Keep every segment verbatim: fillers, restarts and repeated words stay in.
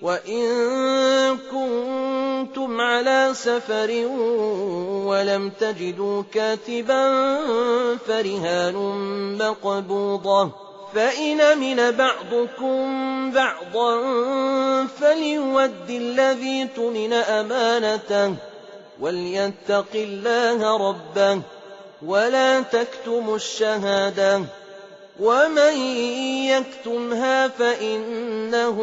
وإن كنتم على سفر ولم تجدوا كاتبا فرهان مقبوضة، فإن أمن بعضكم بعضا فليؤد الذي اؤتمن أمانته وليتق الله ربه ولا تكتموا الشهادة، ومن يكتمها فإنه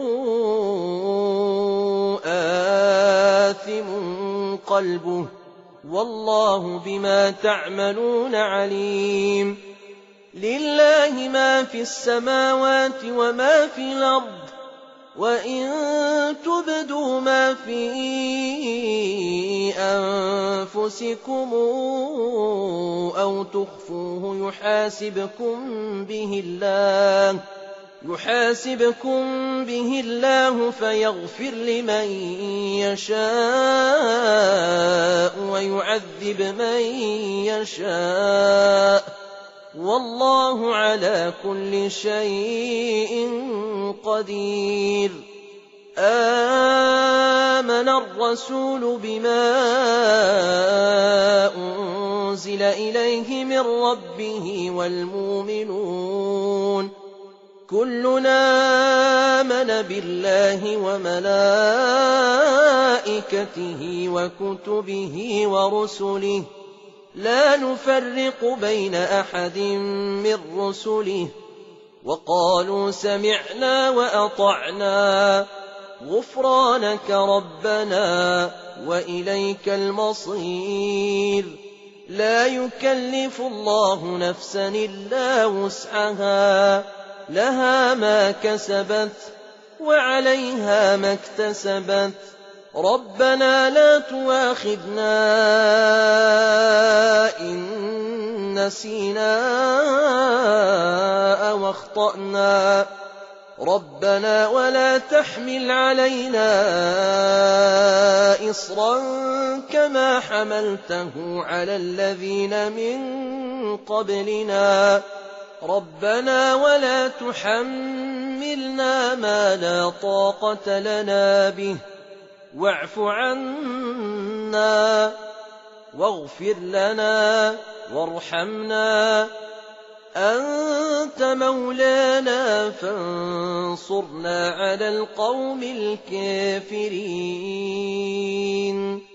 آثم قلبه والله بما تعملون عليم. لله ما في السماوات وما في الأرض، وإن تبدوا ما في أنفسكم أو تخفوه يحاسبكم به الله يحاسبكم به الله فيغفر لمن يشاء ويعذب من يشاء، والله على كل شيء قدير. آمن الرسول بما أنزل إليه من ربه والمؤمنون كلنا آمن بالله وملائكته وكتبه ورسله لا نفرق بين أحد من رسله وقالوا سمعنا وأطعنا غفرانك ربنا وإليك المصير. لا يكلف الله نفسا إلا وسعها، لها ما كسبت وعليها ما اكتسبت. ربنا لا تؤاخذنا إن نسينا أو أخطأنا، ربنا ولا تحمل علينا إصرا كما حملته على الذين من قبلنا، ربنا ولا تحملنا ما لا طاقة لنا به، واعف عنا واغفر لنا وارحمنا، أنت مولانا فانصرنا على القوم الكافرين.